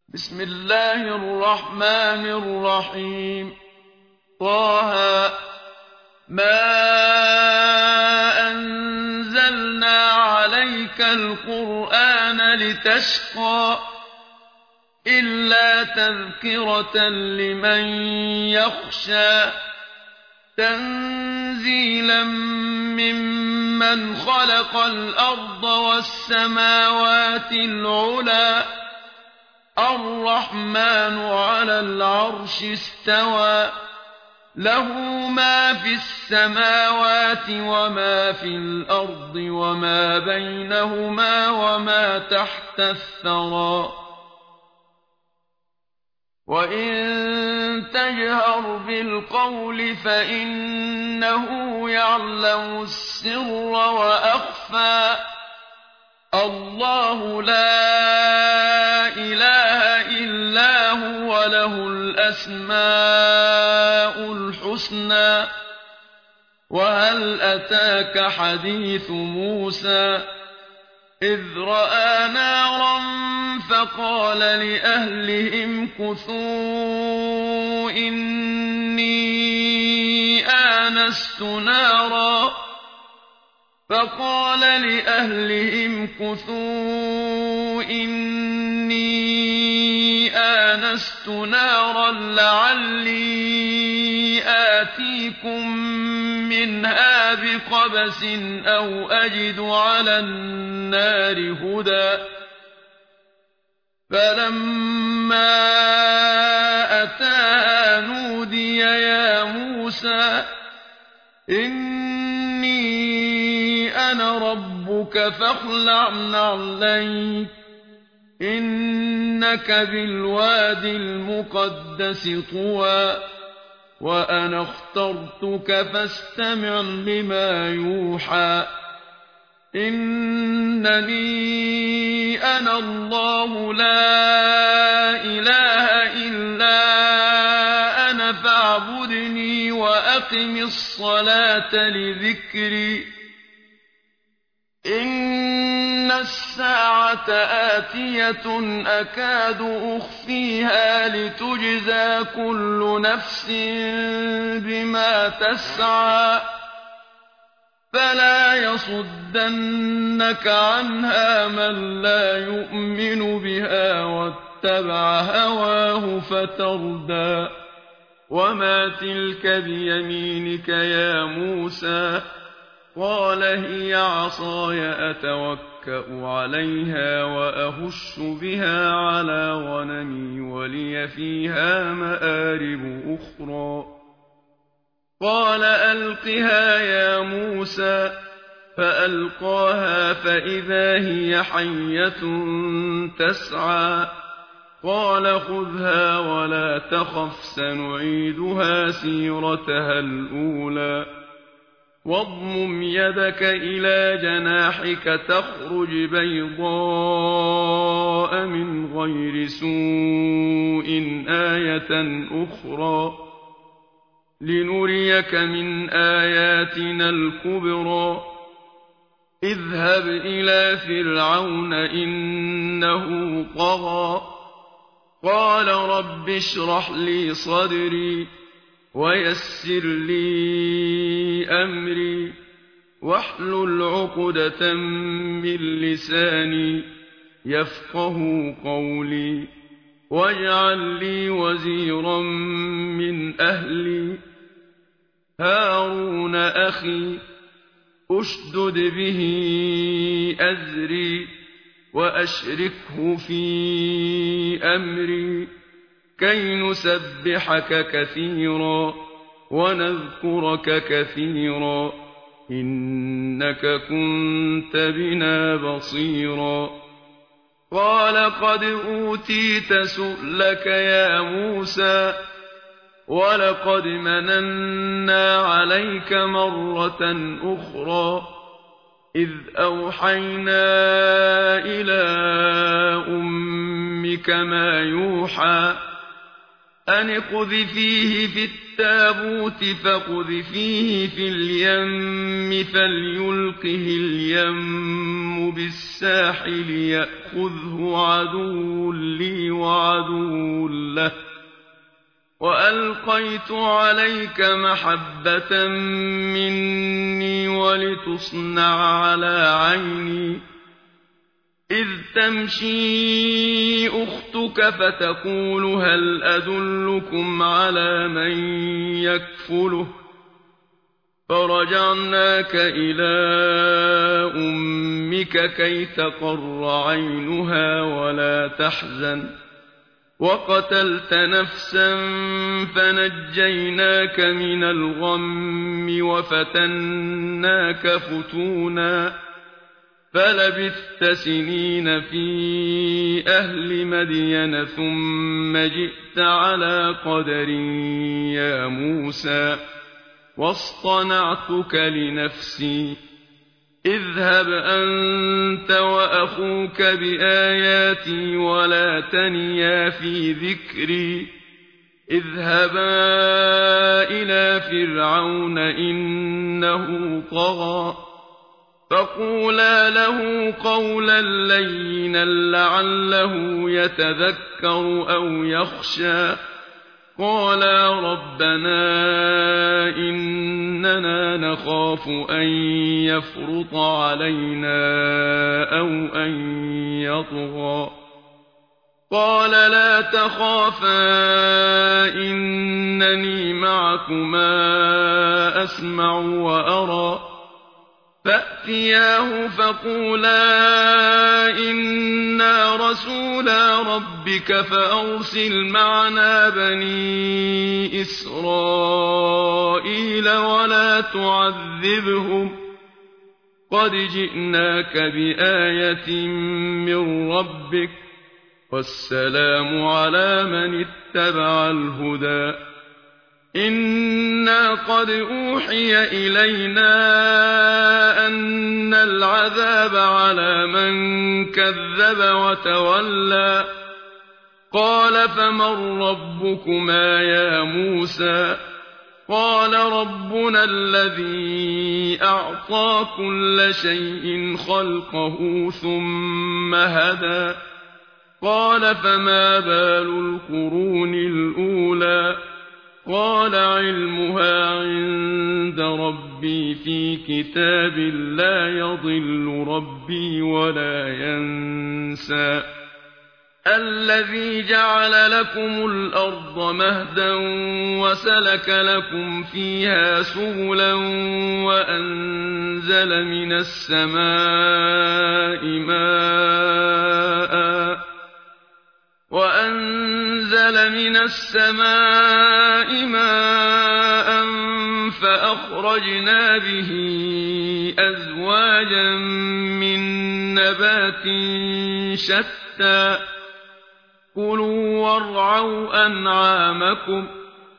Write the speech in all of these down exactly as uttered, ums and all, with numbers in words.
بسم الله الرحمن الرحيم. طه ما أنزلنا عليك القرآن لتشقى إلا تذكرة لمن يخشى تنزيلا ممن خلق الأرض والسماوات العلى الرحمن على العرش استوى له ما في السماوات وما في الأرض وما بينهما وما تحت الثرى وإن تجهر بالقول فإنه يعلم السر وأخفى الله لا إله إلا هو له الأسماء الحسنى وهل أتاك حديث موسى إذ رأى نارا فقال لأهلهم كثوا إني آنست نارا فقال لأهلهم كثوا إني آنست نارا لعلي آتيكم منها بقبس أو أجد على النار هدى فلما أتاها نودي يا موسى إني أنا ربك فاخلع نعليك إنك بالواد المقدس طوى وأنا اخترتك فاستمع لما يوحى إنني أنا الله لا إله إلا أنا فاعبدني وأقم الصلاة لذكري إن الساعة آتية أكاد أخفيها لتجزى كل نفس بما تسعى فلا يصدنك عنها من لا يؤمن بها واتبع هواه فتردى وما تلك بيمينك يا موسى قال هي عصاي أتوكأ عليها وأهش بها على غنمي ولي فيها مآرب أخرى قال ألقها يا موسى فألقاها فإذا هي حية تسعى قال خذها ولا تخف سنعيدها سيرتها الأولى واضمم يدك إلى جناحك تخرج بيضاء من غير سوء آية أخرى لنريك من آياتنا الكبرى اذهب إلى فرعون إنه طغى قال رب اشرح لي صدري ويسر لي أمري واحلل عقدة من لساني يفقه قولي واجعل لي وزيرا من أهلي هارون أخي أشدد به أزري وأشركه في أمري كي نسبحك كثيرا ونذكرك كثيرا إنك كنت بنا بصيرا قال قد أوتيت سؤلك يا موسى ولقد مننا عليك مرة أخرى إذ أوحينا إلى أمك ما يوحى أن اقذفيه في التابوت فاقذفيه في اليم فليلقه اليم بالساحل يأخذه عدو لي وعدو له وألقيت عليك محبة مني ولتصنع على عيني إذ تمشي أختك فتقول هل أدلكم على من يكفله فرجعناك إلى أمك كي تقر عينها ولا تحزن وقتلت نفسا فنجيناك من الغم وفتناك فتونا فلبثت سنين في أهل مدين ثم جئت على قدر يا موسى واصطنعتك لنفسي اذهب أنت وأخوك بآياتي ولا تنيا في ذكري اذهبا إلى فرعون إنه طغى فقولا له قولا لينا لعله يتذكر أو يخشى قالا ربنا إننا نخاف أن يفرط علينا أو أن يطغى قال لا تخافا إنني معكما أسمع وأرى فأتياه فقولا إنا رسولا ربك فأرسل معنا بني إسرائيل ولا تعذبهم قد جئناك بآية من ربك والسلام على من اتبع الهدى إنا قد أوحي إلينا أن العذاب على من كذب وتولى قال فمن ربكما يا موسى قال ربنا الذي أعطى كل شيء خلقه ثم هدى قال فما بال القرون الأولى قال علمها عند ربي في كتاب لا يضل ربي ولا ينسى الذي جعل لكم الأرض مهدا وسلك لكم فيها سبلا وأنزل من السماء ماء وأنزل من السماء ماء فأخرجنا به أزواجا من نبات شتى كلوا وارعوا أنعامكم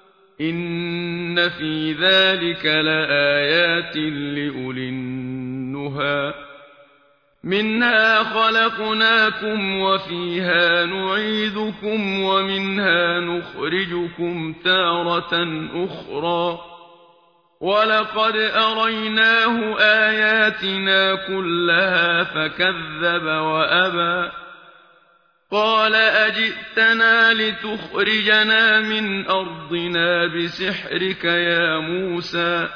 إن في ذلك لآيات لأولي النهى منها خلقناكم وفيها نعيدكم ومنها نخرجكم تارة أخرى ولقد أريناه آياتنا كلها فكذب وأبى قال أجئتنا لتخرجنا من أرضنا بسحرك يا موسى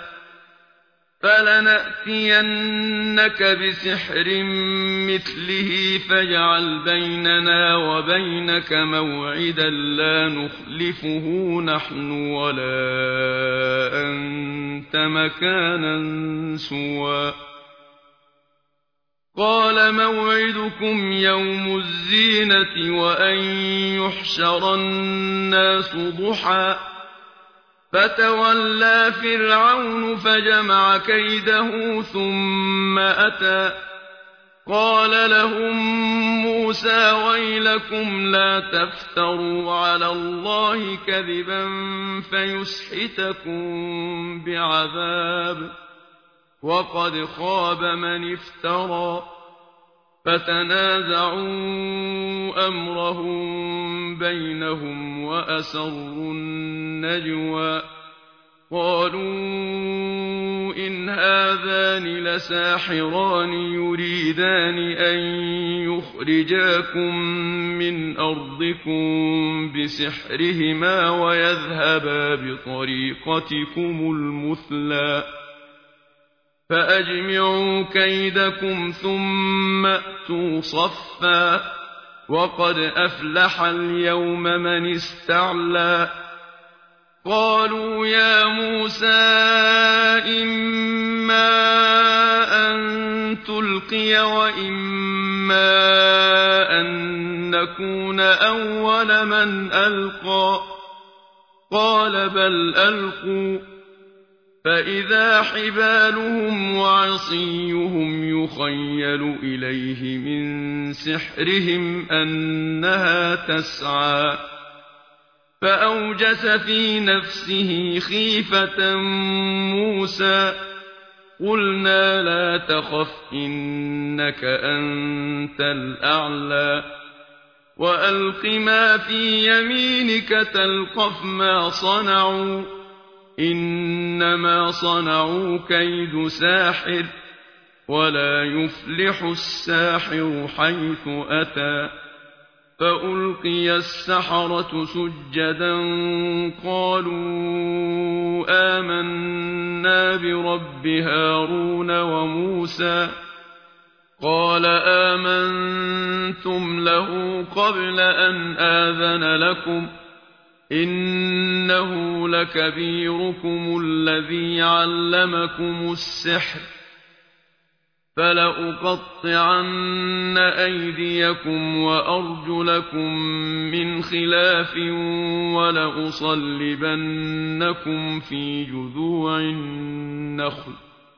فلنأتينك بسحر مثله فاجعل بيننا وبينك موعدا لا نخلفه نحن ولا أنت مكانا سوى قال موعدكم يوم الزينة وأن يحشر الناس ضحى فتولى فرعون فجمع كيده ثم أتى قال لهم موسى ويلكم لا تفتروا على الله كذبا فيسحتكم بعذاب وقد خاب من افترى فتنازعوا أمرهم بينهم وأسروا النجوى قالوا إن هذان لساحران يريدان أن يخرجاكم من أرضكم بسحرهما ويذهبا بطريقتكم المثلى فأجمعوا كيدكم ثم أتوا صفا وقد أفلح اليوم من استعلى قالوا يا موسى إما أن تلقي وإما أن نكون أول من ألقى قال بل ألقوا فإذا حبالهم وعصيهم يخيل إليه من سحرهم أنها تسعى فأوجس في نفسه خيفة موسى قلنا لا تخف إنك أنت الأعلى وألق ما في يمينك تلقف ما صنعوا إنما صنعوا كيد ساحر ولا يفلح الساحر حيث أتى فألقي السحرة سجدا قالوا آمنا برب هارون وموسى قال آمنتم له قبل أن آذن لكم إنه لكبيركم الذي علمكم السحر فلأقطعن أيديكم وأرجلكم من خلاف ولأصلبنكم في جذوع النخل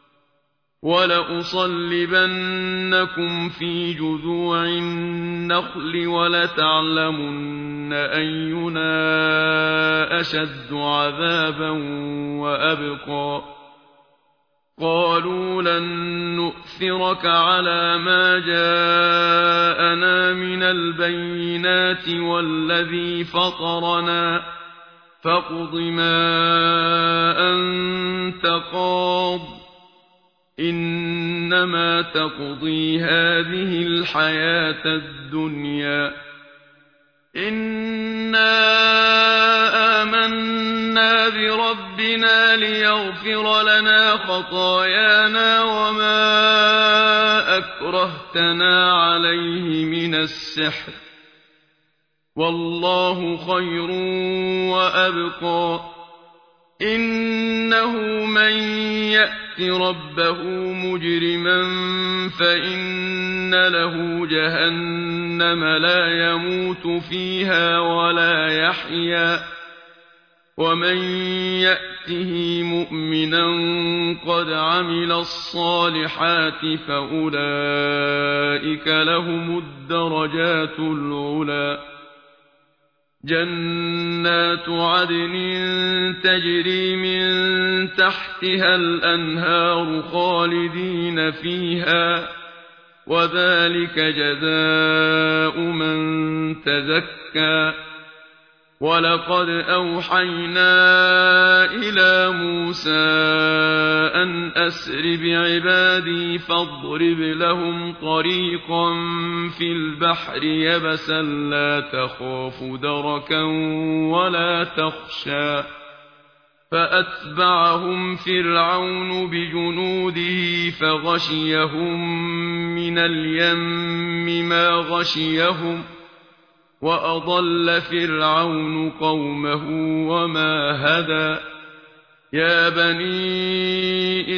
ولأصلبنكم في جذوع النخل ولتعلمن أينا أشد عذابا وأبقى قالوا لن نؤثرك على ما جاءنا من البينات والذي فطرنا فاقض ما أنت قاض إنما تقضي هذه الحياة الدنيا إنا آمنا بربنا ليغفر لنا خطايانا وما أكرهتنا عليه من السحر والله خير وأبقى إنه من يأت ربه مجرما فإن له جهنم لا يموت فيها ولا يحيا ومن يأته مؤمنا قد عمل الصالحات فأولئك لهم الدرجات العلى جنات عدن تجري من تحتها الأنهار خالدين فيها وذلك جزاء من تزكى ولقد أوحينا إلى موسى أن أسر بعبادي فاضرب لهم طريقا في البحر يبسا لا تخاف دركا ولا تخشى فأتبعهم فرعون بجنوده فغشيهم من اليم ما غشيهم وأضل فرعون قومه وما هدى يا بني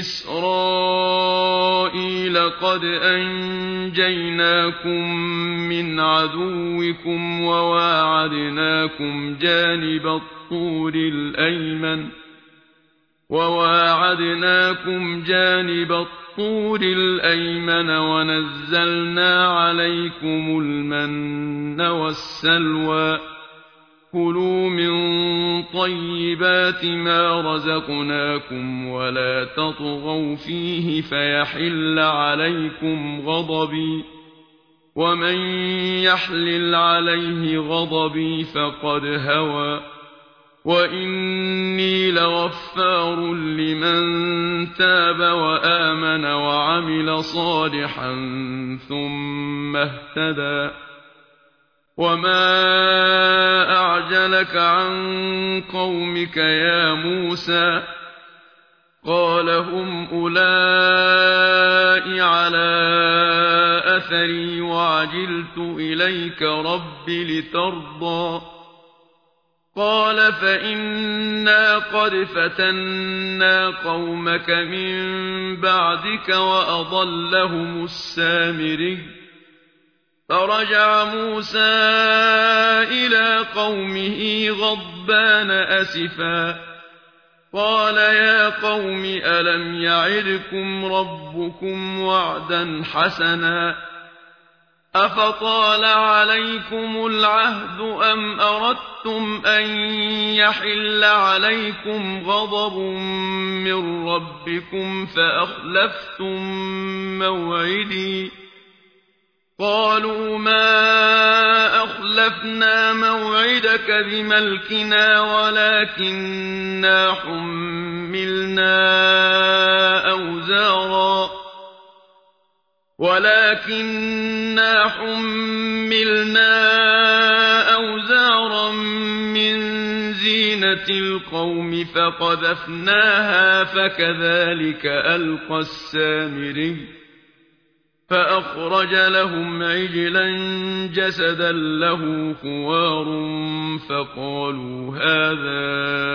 إسرائيل قد أنجيناكم من عدوكم وواعدناكم جانب الطور الأيمن وواعدناكم جانب الطور الأيمن ونزلنا عليكم المن والسلوى كلوا من طيبات ما رزقناكم ولا تطغوا فيه فيحل عليكم غضبي ومن يحلل عليه غضبي فقد هوى وإني لغفار لمن تاب وآمن وعمل صالحا ثم اهتدى وما أعجلك عن قومك يا موسى قال هم أولئك على أثري وعجلت إليك رب لترضى قال فإنا قد فتنا قومك من بعدك وأضلهم السامري فرجع موسى إلى قومه غضبان أسفا قال يا قوم ألم يعدكم ربكم وعدا حسنا أفطال عليكم العهد أم أردتم أن يحل عليكم غضب من ربكم فأخلفتم موعدي قالوا ما أخلفنا موعدك بملكنا ولكننا حملنا أوزارا ولكننا حملنا أوزارا من زينة القوم فقذفناها فكذلك ألقى السامري فأخرج لهم عجلا جسدا له خوار فقالوا هذا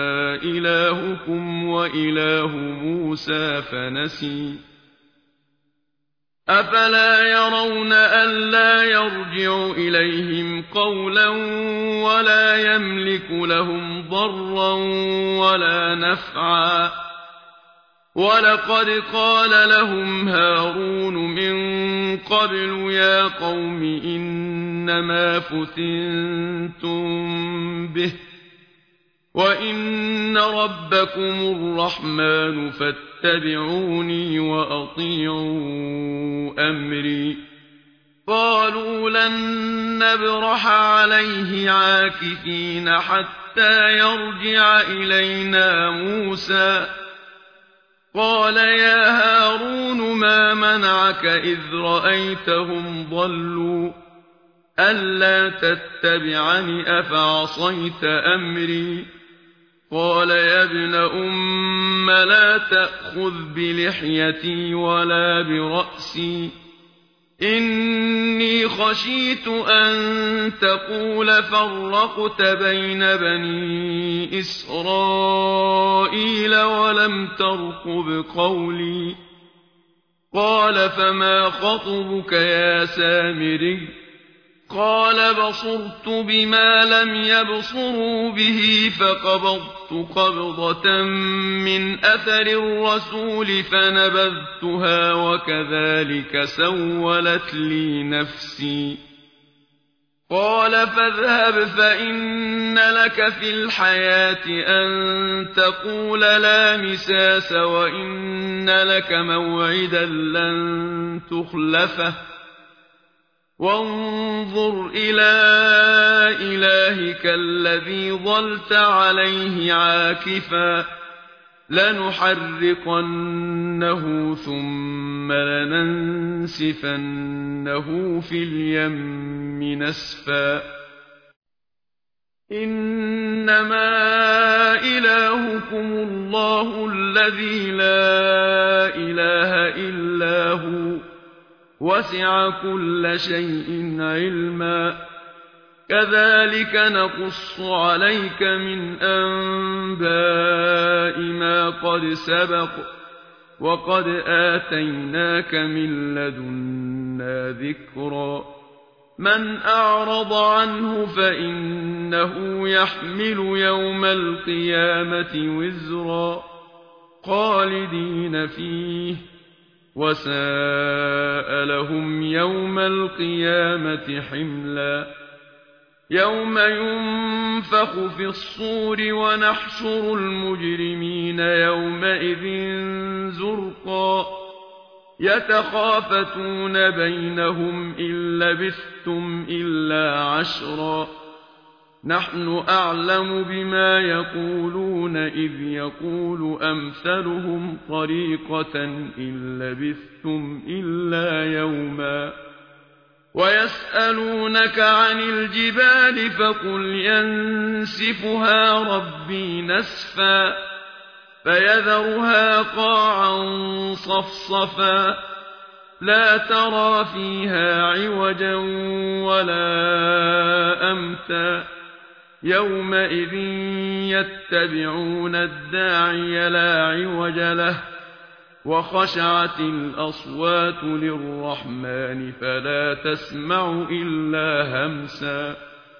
إلهكم وإله موسى فنسي أفلا يرون ألا يرجع إليهم قولا ولا يملك لهم ضرا ولا نفعا ولقد قال لهم هارون من قبل يا قوم إنما فتنتم به وإن ربكم الرحمن فاتبعوني وأطيعوا أمري قالوا لن نبرح عليه عاكفين حتى يرجع إلينا موسى قال يا هارون ما منعك إذ رأيتهم ضلوا ألا تتبعني أفعصيت أمري قال يا ابن أم لا تأخذ بلحيتي ولا برأسي إني خشيت أن تقول فرقت بين بني إسرائيل ولم ترقب قولي قال فما خطبك يا سامري قال بصرت بما لم يبصروا به فقبضت قبضة من أثر الرسول فنبذتها وكذلك سولت لي نفسي قال فاذهب فإن لك في الحياة أن تقول لا مساس وإن لك موعدا لن تخلفه وانظر إلى إلهك الذي ظلت عليه عاكفا لنحرقنه ثم لننسفنه في اليم نسفا إنما إلهكم الله الذي لا إله إلا هو وسع كل شيء علما كذلك نقص عليك من أنباء ما قد سبق وقد آتيناك من لدنا ذكرا من أعرض عنه فإنه يحمل يوم القيامة وزرا خالدين فيه وساء لهم يوم القيامة حملا يوم ينفخ في الصور ونحشر المجرمين يومئذ زرقا يتخافتون بينهم إن لبثتم إلا عشرا نحن أعلم بما يقولون إذ يقول أمثلهم طريقة إن لبثتم إلا يوما ويسألونك عن الجبال فقل ينسفها ربي نسفا فيذرها قاعا صفصفا لا ترى فيها عوجا ولا أمتا يومئذ يتبعون الداعي لا عوج له وخشعت الأصوات للرحمن فلا تسمع إلا همسا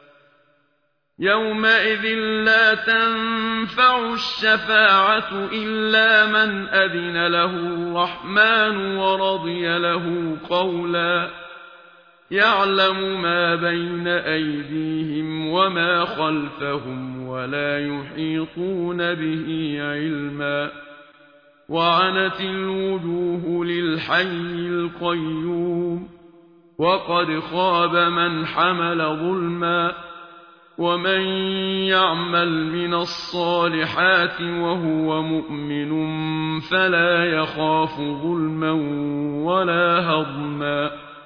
يومئذ لا تنفع الشفاعة إلا من أذن له الرحمن ورضي له قولا يعلم ما بين أيديهم وما خلفهم ولا يحيطون به علما وعنت الوجوه للحي القيوم وقد خاب من حمل ظلما ومن يعمل من الصالحات وهو مؤمن فلا يخاف ظلما ولا هضما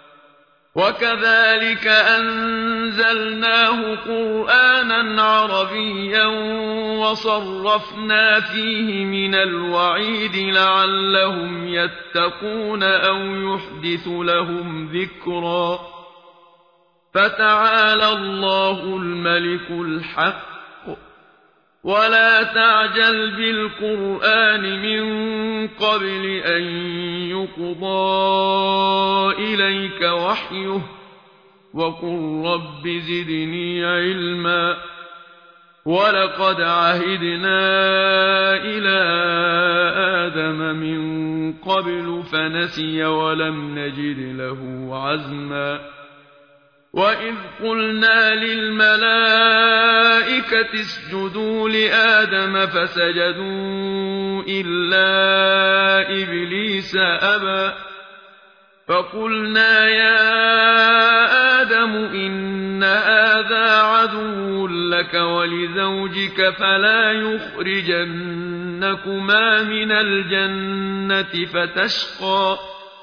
وكذلك أنزلناه قرآنا عربيا وصرفنا فيه من الوعيد لعلهم يتقون أو يحدث لهم ذكرا فتعالى الله الملك الحق ولا تعجل بالقرآن من قبل أن يقضى إليك وحيه وقل رب زدني علما ولقد عهدنا إلى آدم من قبل فنسي ولم نجد له عزما وإذ قلنا للملائكة اسجدوا لآدم فسجدوا إلا إبليس أبى فقلنا يا آدم إن هذا عدو لك ولزوجك فلا يخرجنكما من الجنة فتشقى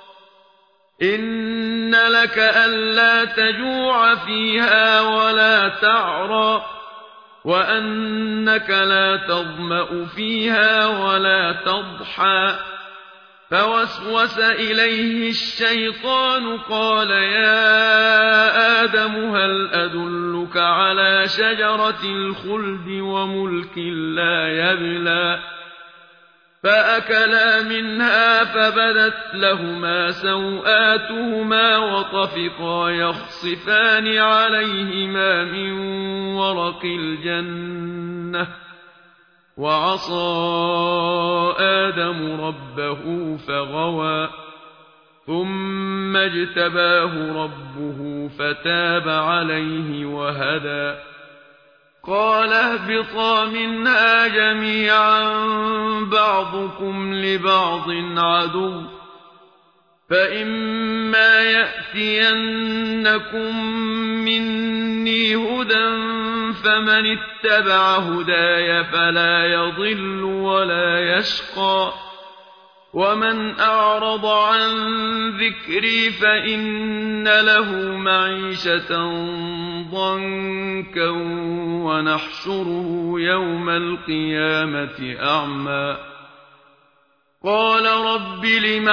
إن لك ألا تجوع فيها ولا تعرى وأنك لا تظمأ فيها ولا تضحى فوسوس إليه الشيطان قال يا آدم هل أدلك على شجرة الخلد وملك لا يبلى فأكلا منها فبدت لهما سوآتهما وطفقا يخصفان عليهما من ورق الجنة وعصى آدم ربه فغوى ثم اجتباه ربه فتاب عليه وهدى قال اهبطا منها جميعا بعضكم لبعض عدو فإما يأتينكم مني هدى فمن اتبع هداي فلا يضل ولا يشقى ومن أعرض عن ذكري فإن له معيشة ضنكا ونحشره يوم القيامة أعمى قال رب لم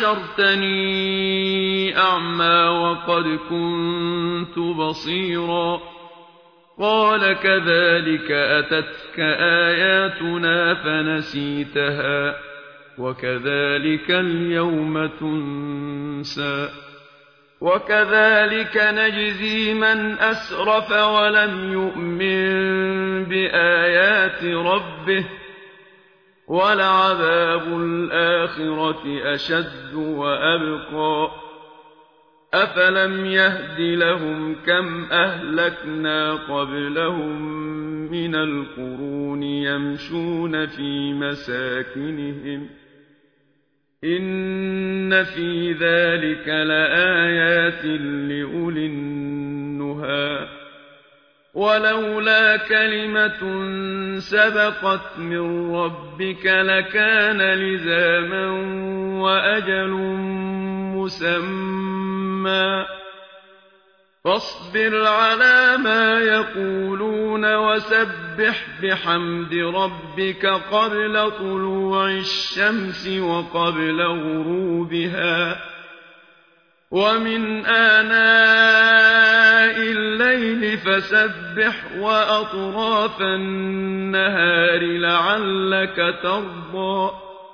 حشرتني أعمى وقد كنت بصيرا قال كذلك أتتك آياتنا فنسيتها وكذلك اليوم تنسى وكذلك نجزي من أسرف ولم يؤمن بآيات ربه ولعذاب الآخرة أشد وأبقى أفلم يهد لهم كم أهلكنا قبلهم من القرون يمشون في مساكنهم إن في ذلك لآيات لأولي النهى ولولا كلمة سبقت من ربك لكان لزاما وأجل مسمى فاصبر على ما يقولون وسبح بحمد ربك قبل طلوع الشمس وقبل غروبها ومن آناء الليل فسبح وأطراف النهار لعلك ترضى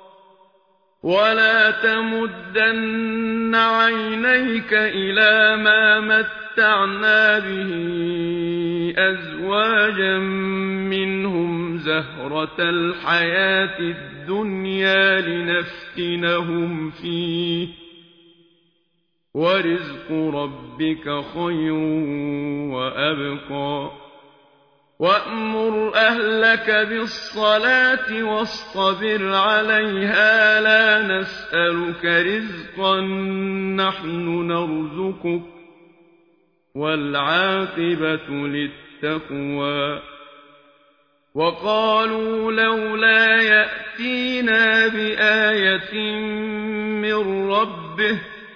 ولا تمدن عينيك إلى ما متعنا به أزواجا منهم زهرة الحياة الدنيا لنفتنهم فيه ورزق ربك خير وأبقى وأمر أهلك بالصلاة واصطبر عليها لا نسألك رزقا نحن نرزقك والعاقبة للتقوى وقالوا لولا يأتينا بآية من ربه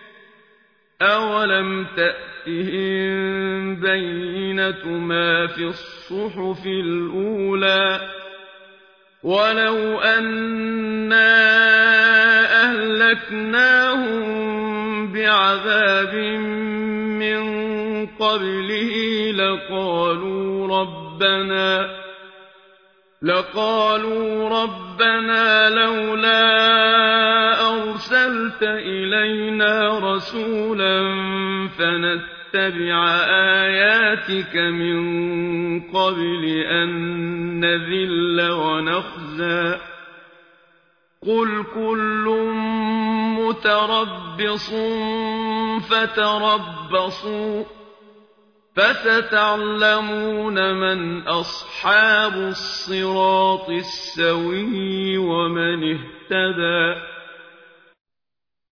أولم تأتهم بينة ما في الصحف الأولى ولو أنا أهلكناهم بعذاب من قبله لقالوا ربنا لقالوا ربنا لولا أرسلت إلينا رسولا فنتبع آياتك من قبل أن نذل ونخزى قل كل متربص فتربصوا فستعلمون من أصحاب الصراط السوي ومن اهتدى